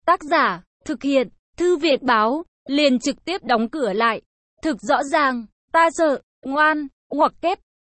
Tác giả, thực hiện, Thư viện báo, liền trực tiếp đóng cửa lại. Thực rõ ràng, ta sợ, ngoan, ngoặc kép.